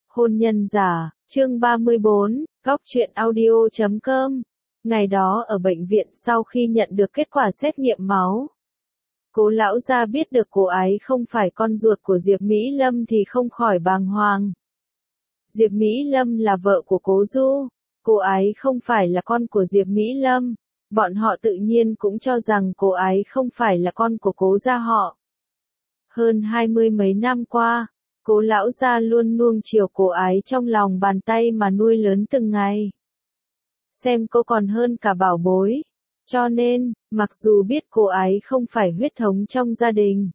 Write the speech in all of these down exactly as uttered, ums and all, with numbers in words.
Hôn nhân giả, chương ba mươi bốn, góc truyện audio chấm com. Ngày đó ở bệnh viện sau khi nhận được kết quả xét nghiệm máu, Cố lão gia biết được cô ấy không phải con ruột của Diệp Mỹ Lâm thì không khỏi bàng hoàng. Diệp Mỹ Lâm là vợ của Cố Du, cô ấy không phải là con của Diệp Mỹ Lâm, bọn họ tự nhiên cũng cho rằng cô ấy không phải là con của Cố gia họ. Hơn hai mươi mấy năm qua, Cố lão gia luôn nuông chiều cô ấy trong lòng bàn tay mà nuôi lớn từng ngày. Xem cô còn hơn cả bảo bối. Cho nên, mặc dù biết cô ấy không phải huyết thống trong gia đình,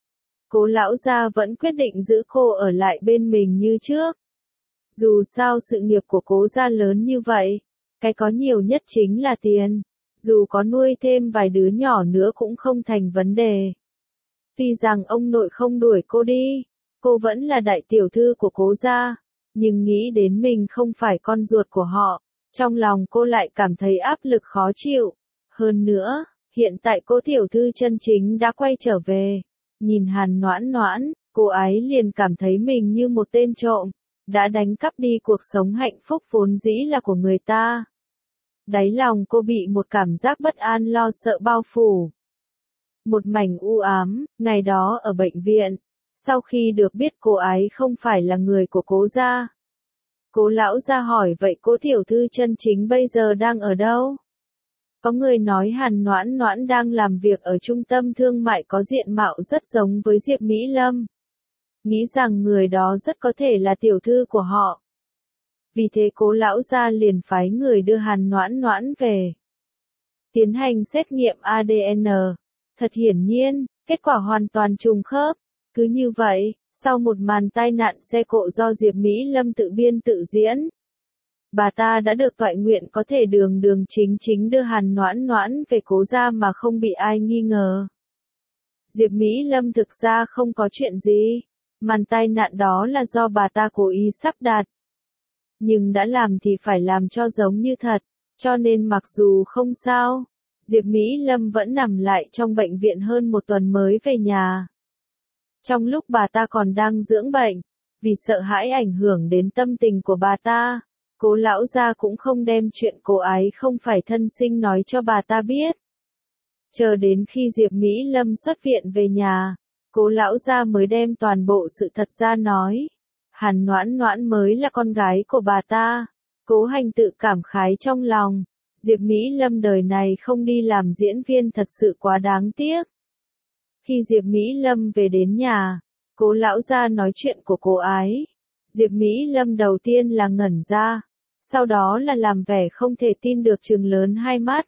Cố lão gia vẫn quyết định giữ cô ở lại bên mình như trước. Dù sao sự nghiệp của Cố gia lớn như vậy, cái có nhiều nhất chính là tiền, dù có nuôi thêm vài đứa nhỏ nữa cũng không thành vấn đề. Tuy rằng ông nội không đuổi cô đi, cô vẫn là đại tiểu thư của Cố gia, nhưng nghĩ đến mình không phải con ruột của họ, trong lòng cô lại cảm thấy áp lực khó chịu. Hơn nữa, hiện tại Cố tiểu thư chân chính đã quay trở về, nhìn Hàn Noãn Noãn, cô ấy liền cảm thấy mình như một tên trộm, đã đánh cắp đi cuộc sống hạnh phúc vốn dĩ là của người ta. Đáy lòng cô bị một cảm giác bất an lo sợ bao phủ. Một mảnh u ám, ngày đó ở bệnh viện, sau khi được biết cô ấy không phải là người của Cố gia, Cố lão gia hỏi vậy Cố tiểu thư chân chính bây giờ đang ở đâu? Có người nói Hàn Noãn Noãn đang làm việc ở trung tâm thương mại có diện mạo rất giống với Diệp Mỹ Lâm. Nghĩ rằng người đó rất có thể là tiểu thư của họ. Vì thế Cố lão gia liền phái người đưa Hàn Noãn Noãn về. Tiến hành xét nghiệm a đê en. Thật hiển nhiên, kết quả hoàn toàn trùng khớp. Cứ như vậy, sau một màn tai nạn xe cộ do Diệp Mỹ Lâm tự biên tự diễn, bà ta đã được toại nguyện có thể đường đường chính chính đưa Hàn Noãn Noãn về Cố gia mà không bị ai nghi ngờ. Diệp Mỹ Lâm thực ra không có chuyện gì, màn tai nạn đó là do bà ta cố ý sắp đặt. Nhưng đã làm thì phải làm cho giống như thật, cho nên mặc dù không sao, Diệp Mỹ Lâm vẫn nằm lại trong bệnh viện hơn một tuần mới về nhà. Trong lúc bà ta còn đang dưỡng bệnh, vì sợ hãi ảnh hưởng đến tâm tình của bà ta, Cố lão gia cũng không đem chuyện cô ấy không phải thân sinh nói cho bà ta biết. Chờ đến khi Diệp Mỹ Lâm xuất viện về nhà, Cố lão gia mới đem toàn bộ sự thật ra nói. Hàn Noãn Noãn mới là con gái của bà ta. Cố Hành tự cảm khái trong lòng, Diệp Mỹ Lâm đời này không đi làm diễn viên thật sự quá đáng tiếc. Khi Diệp Mỹ Lâm về đến nhà, Cố lão gia nói chuyện của cô ấy. Diệp Mỹ Lâm đầu tiên là ngẩn ra, sau đó là làm vẻ không thể tin được trừng lớn hai mắt.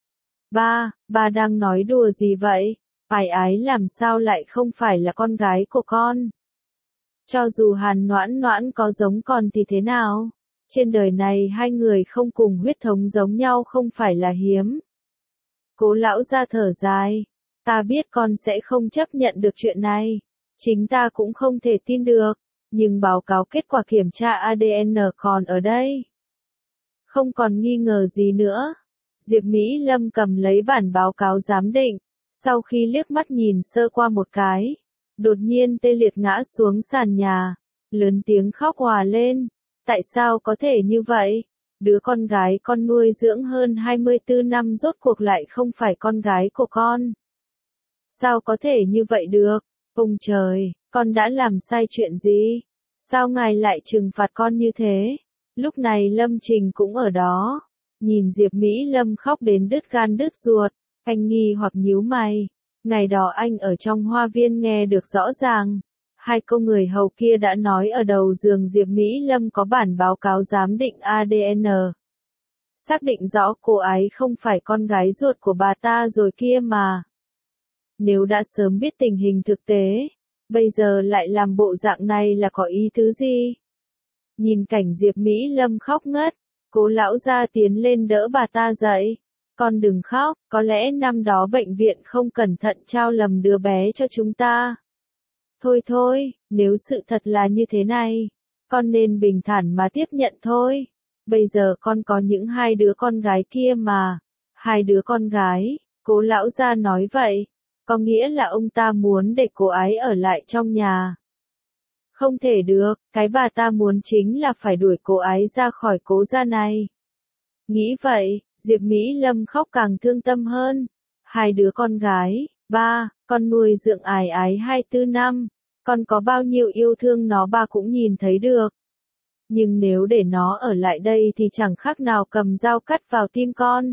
Ba, ba đang nói đùa gì vậy? Ái ái làm sao lại không phải là con gái của con? Cho dù Hàn Noãn Noãn có giống con thì thế nào? Trên đời này hai người không cùng huyết thống giống nhau không phải là hiếm. Cố lão gia thở dài. Ta biết con sẽ không chấp nhận được chuyện này. Chính ta cũng không thể tin được. Nhưng báo cáo kết quả kiểm tra a đê en còn ở đây. Không còn nghi ngờ gì nữa. Diệp Mỹ Lâm cầm lấy bản báo cáo giám định. Sau khi liếc mắt nhìn sơ qua một cái, đột nhiên tê liệt ngã xuống sàn nhà, lớn tiếng khóc òa lên. Tại sao có thể như vậy? Đứa con gái con nuôi dưỡng hơn hai mươi tư năm rốt cuộc lại không phải con gái của con. Sao có thể như vậy được? Ông trời, con đã làm sai chuyện gì? Sao ngài lại trừng phạt con như thế? Lúc này Lâm Trình cũng ở đó. Nhìn Diệp Mỹ Lâm khóc đến đứt gan đứt ruột, anh nghi hoặc nhíu mày. Ngày đó anh ở trong hoa viên nghe được rõ ràng. Hai câu người hầu kia đã nói ở đầu giường Diệp Mỹ Lâm có bản báo cáo giám định a đê en. Xác định rõ cô ấy không phải con gái ruột của bà ta rồi kia mà. Nếu đã sớm biết tình hình thực tế, bây giờ lại làm bộ dạng này là có ý tứ gì? Nhìn cảnh Diệp Mỹ Lâm khóc ngất, Cố lão gia tiến lên đỡ bà ta dậy. Con đừng khóc, có lẽ năm đó bệnh viện không cẩn thận trao lầm đứa bé cho chúng ta. Thôi thôi, nếu sự thật là như thế này, con nên bình thản mà tiếp nhận thôi. Bây giờ con có những hai đứa con gái kia mà. Hai đứa con gái, Cố lão gia nói vậy, có nghĩa là ông ta muốn để cô ấy ở lại trong nhà. Không thể được, cái bà ta muốn chính là phải đuổi cô ấy ra khỏi cố gia này. Nghĩ vậy, Diệp Mỹ Lâm khóc càng thương tâm hơn. Hai đứa con gái, ba, con nuôi dưỡng ái ái hai tư năm, con có bao nhiêu yêu thương nó ba cũng nhìn thấy được. Nhưng nếu để nó ở lại đây thì chẳng khác nào cầm dao cắt vào tim con.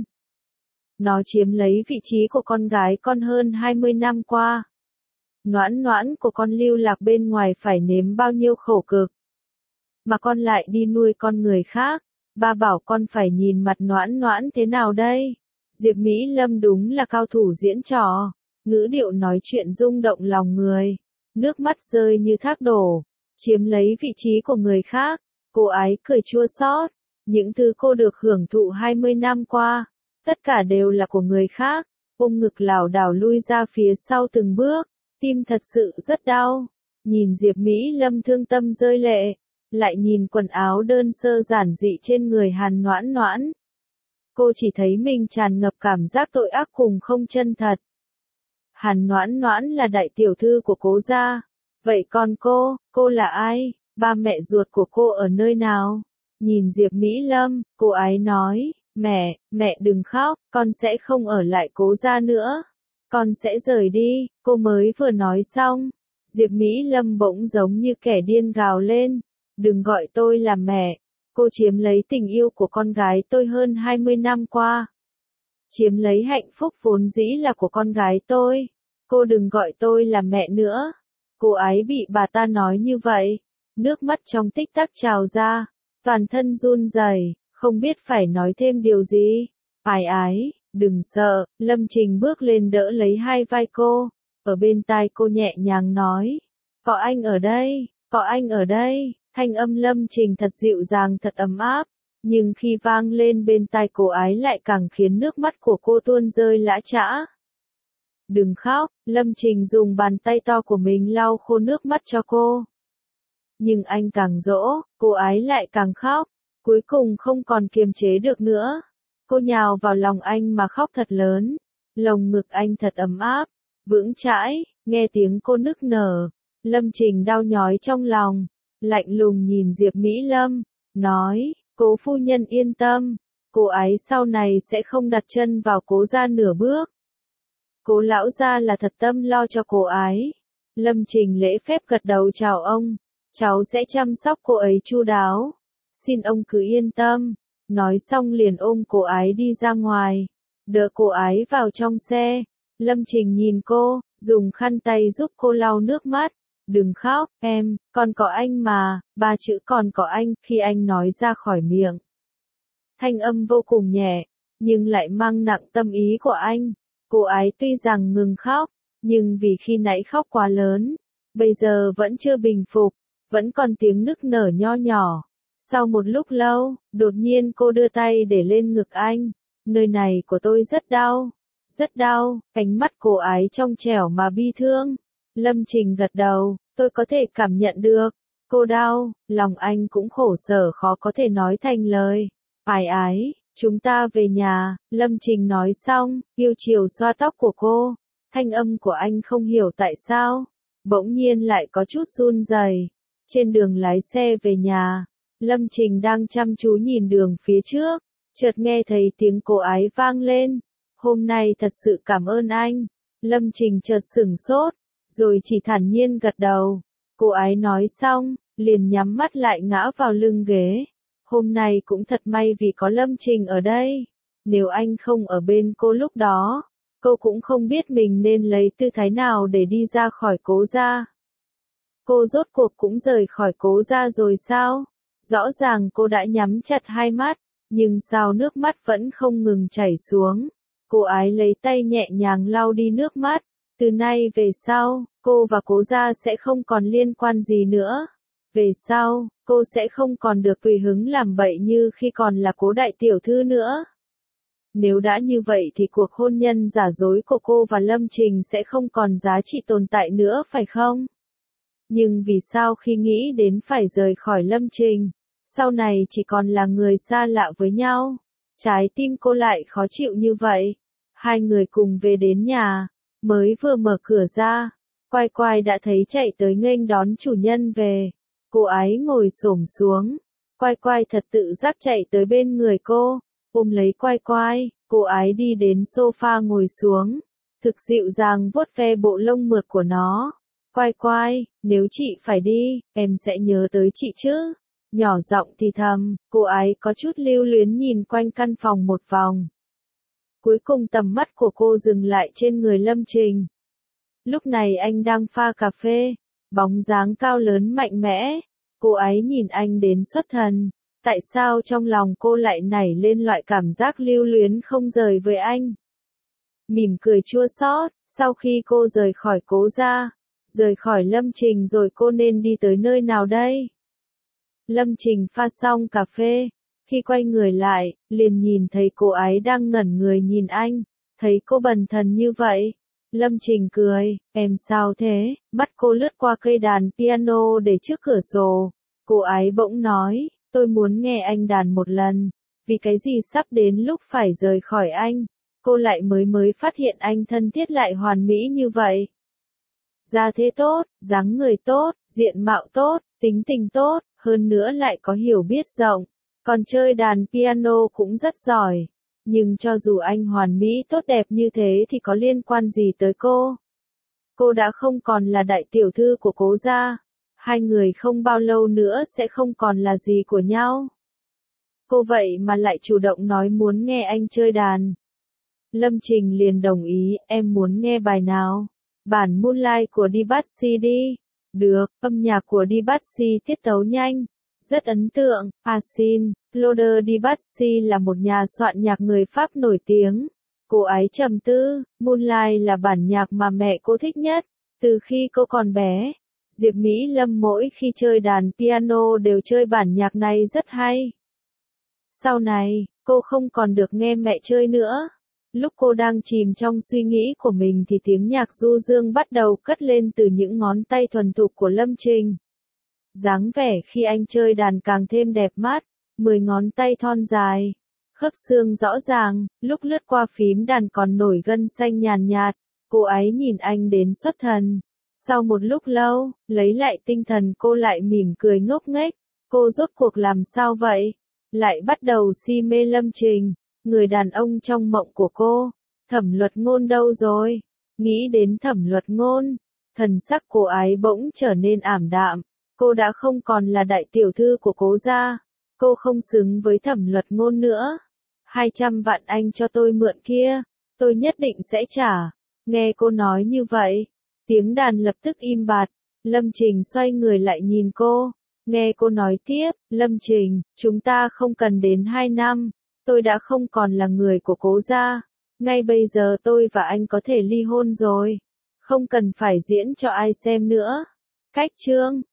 Nó chiếm lấy vị trí của con gái con hơn hai mươi năm qua. Noãn noãn của con lưu lạc bên ngoài phải nếm bao nhiêu khổ cực. Mà con lại đi nuôi con người khác. Ba bảo con phải nhìn mặt noãn noãn thế nào đây? Diệp Mỹ Lâm đúng là cao thủ diễn trò. Ngữ điệu nói chuyện rung động lòng người. Nước mắt rơi như thác đổ. Chiếm lấy vị trí của người khác. Cô ấy cười chua xót. Những thứ cô được hưởng thụ hai mươi năm qua. Tất cả đều là của người khác. Ôm ngực lảo đảo lui ra phía sau từng bước. Tim thật sự rất đau. Nhìn Diệp Mỹ Lâm thương tâm rơi lệ. Lại nhìn quần áo đơn sơ giản dị trên người Hàn Noãn Noãn. Cô chỉ thấy mình tràn ngập cảm giác tội ác cùng không chân thật. Hàn Noãn Noãn là đại tiểu thư của cố gia. Vậy còn cô, cô là ai? Ba mẹ ruột của cô ở nơi nào? Nhìn Diệp Mỹ Lâm, cô ấy nói, mẹ, mẹ đừng khóc, con sẽ không ở lại cố gia nữa. Con sẽ rời đi, cô mới vừa nói xong. Diệp Mỹ Lâm bỗng giống như kẻ điên gào lên. Đừng gọi tôi là mẹ. Cô chiếm lấy tình yêu của con gái tôi hơn hai mươi năm qua. Chiếm lấy hạnh phúc vốn dĩ là của con gái tôi. Cô đừng gọi tôi là mẹ nữa. Cô ấy bị bà ta nói như vậy. Nước mắt trong tích tắc trào ra. Toàn thân run rẩy, không biết phải nói thêm điều gì. Ái ái, đừng sợ. Lâm Trình bước lên đỡ lấy hai vai cô. Ở bên tai cô nhẹ nhàng nói. Có anh ở đây, có anh ở đây. Thanh âm Lâm Trình thật dịu dàng thật ấm áp, nhưng khi vang lên bên tai cô ấy lại càng khiến nước mắt của cô tuôn rơi lã chã. Đừng khóc, Lâm Trình dùng bàn tay to của mình lau khô nước mắt cho cô. Nhưng anh càng dỗ, cô ấy lại càng khóc, cuối cùng không còn kiềm chế được nữa. Cô nhào vào lòng anh mà khóc thật lớn, lồng ngực anh thật ấm áp, vững chãi, nghe tiếng cô nức nở. Lâm Trình đau nhói trong lòng. Lạnh lùng nhìn Diệp Mỹ Lâm, nói, cố phu nhân yên tâm, cô ấy sau này sẽ không đặt chân vào cố gia nửa bước. Cố lão gia là thật tâm lo cho cô ấy. Lâm Trình lễ phép gật đầu chào ông, cháu sẽ chăm sóc cô ấy chu đáo. Xin ông cứ yên tâm, nói xong liền ôm cô ấy đi ra ngoài, đỡ cô ấy vào trong xe. Lâm Trình nhìn cô, dùng khăn tay giúp cô lau nước mắt. Đừng khóc, em, còn có anh mà, ba chữ còn có anh, khi anh nói ra khỏi miệng. Thanh âm vô cùng nhẹ, nhưng lại mang nặng tâm ý của anh. Cô ấy tuy rằng ngừng khóc, nhưng vì khi nãy khóc quá lớn, bây giờ vẫn chưa bình phục, vẫn còn tiếng nức nở nho nhỏ. Sau một lúc lâu, đột nhiên cô đưa tay để lên ngực anh. Nơi này của tôi rất đau, rất đau, ánh mắt cô ấy trong trẻo mà bi thương. Lâm Trình gật đầu, tôi có thể cảm nhận được. Cô đau, lòng anh cũng khổ sở khó có thể nói thành lời. Ái ái, chúng ta về nhà, Lâm Trình nói xong, yêu chiều xoa tóc của cô. Thanh âm của anh không hiểu tại sao, bỗng nhiên lại có chút run rẩy. Trên đường lái xe về nhà, Lâm Trình đang chăm chú nhìn đường phía trước, chợt nghe thấy tiếng cô ấy vang lên. Hôm nay thật sự cảm ơn anh. Lâm Trình chợt sửng sốt, rồi chỉ thản nhiên gật đầu. Cô ấy nói xong, liền nhắm mắt lại ngã vào lưng ghế. Hôm nay cũng thật may vì có Lâm Trình ở đây. Nếu anh không ở bên cô lúc đó, cô cũng không biết mình nên lấy tư thái nào để đi ra khỏi cố gia. Cô rốt cuộc cũng rời khỏi cố gia rồi sao? Rõ ràng cô đã nhắm chặt hai mắt, nhưng sao nước mắt vẫn không ngừng chảy xuống. Cô ấy lấy tay nhẹ nhàng lau đi nước mắt. Từ nay về sau, cô và cố gia sẽ không còn liên quan gì nữa. Về sau, cô sẽ không còn được tùy hứng làm bậy như khi còn là cố đại tiểu thư nữa. Nếu đã như vậy thì cuộc hôn nhân giả dối của cô và Lâm Trình sẽ không còn giá trị tồn tại nữa phải không? Nhưng vì sao khi nghĩ đến phải rời khỏi Lâm Trình, sau này chỉ còn là người xa lạ với nhau, trái tim cô lại khó chịu như vậy? Hai người cùng về đến nhà, mới vừa mở cửa ra, Quai quai đã thấy chạy tới nghênh đón chủ nhân về. Cô ái ngồi xổm xuống. Quai quai thật tự giác chạy tới bên người cô, ôm lấy quai quai, cô ái đi đến sofa ngồi xuống, thực dịu dàng vuốt ve bộ lông mượt của nó. Quai quai, nếu chị phải đi, em sẽ nhớ tới chị chứ. Nhỏ giọng thì thầm, cô ái có chút lưu luyến nhìn quanh căn phòng một vòng. Cuối cùng tầm mắt của cô dừng lại trên người Lâm Trình. Lúc này anh đang pha cà phê, bóng dáng cao lớn mạnh mẽ. Cô ấy nhìn anh đến xuất thần. Tại sao trong lòng cô lại nảy lên loại cảm giác lưu luyến không rời với anh? Mỉm cười chua xót, sau khi cô rời khỏi Cố gia, rời khỏi Lâm Trình rồi cô nên đi tới nơi nào đây? Lâm Trình pha xong cà phê, khi quay người lại, liền nhìn thấy cô ấy đang ngẩn người nhìn anh, thấy cô bần thần như vậy. Lâm Trình cười, em sao thế? Mắt cô lướt qua cây đàn piano để trước cửa sổ. Cô ấy bỗng nói, tôi muốn nghe anh đàn một lần. Vì cái gì sắp đến lúc phải rời khỏi anh, cô lại mới mới phát hiện anh thân thiết lại hoàn mỹ như vậy. Da thế tốt, dáng người tốt, diện mạo tốt, tính tình tốt, hơn nữa lại có hiểu biết rộng. Còn chơi đàn piano cũng rất giỏi. Nhưng cho dù anh hoàn mỹ tốt đẹp như thế thì có liên quan gì tới cô? Cô đã không còn là đại tiểu thư của Cố gia. Hai người không bao lâu nữa sẽ không còn là gì của nhau. Cô vậy mà lại chủ động nói muốn nghe anh chơi đàn. Lâm Trình liền đồng ý, em muốn nghe bài nào? Bản Moonlight của Debussy đi. Được, âm nhạc của Debussy tiết tấu nhanh, rất ấn tượng. À xin, Claude Debussy là một nhà soạn nhạc người Pháp nổi tiếng. Cô ấy trầm tư, Moonlight là bản nhạc mà mẹ cô thích nhất, từ khi cô còn bé. Diệp Mỹ Lâm mỗi khi chơi đàn piano đều chơi bản nhạc này rất hay. Sau này, cô không còn được nghe mẹ chơi nữa. Lúc cô đang chìm trong suy nghĩ của mình thì tiếng nhạc du dương bắt đầu cất lên từ những ngón tay thuần thục của Lâm Trình. Dáng vẻ khi anh chơi đàn càng thêm đẹp mắt, mười ngón tay thon dài, khớp xương rõ ràng, lúc lướt qua phím đàn còn nổi gân xanh nhàn nhạt, cô ấy nhìn anh đến xuất thần. Sau một lúc lâu, lấy lại tinh thần cô lại mỉm cười ngốc nghếch, cô rốt cuộc làm sao vậy? Lại bắt đầu si mê Lâm Trình, người đàn ông trong mộng của cô. Thẩm Luật Ngôn đâu rồi? Nghĩ đến Thẩm Luật Ngôn, thần sắc cô ấy bỗng trở nên ảm đạm. Cô đã không còn là đại tiểu thư của Cố gia. Cô không xứng với Thẩm Luật Ngôn nữa. Hai trăm vạn anh cho tôi mượn kia, tôi nhất định sẽ trả. Nghe cô nói như vậy, tiếng đàn lập tức im bặt. Lâm Trình xoay người lại nhìn cô. Nghe cô nói tiếp, Lâm Trình, chúng ta không cần đến hai năm. Tôi đã không còn là người của Cố gia. Ngay bây giờ tôi và anh có thể ly hôn rồi. Không cần phải diễn cho ai xem nữa. Cách chương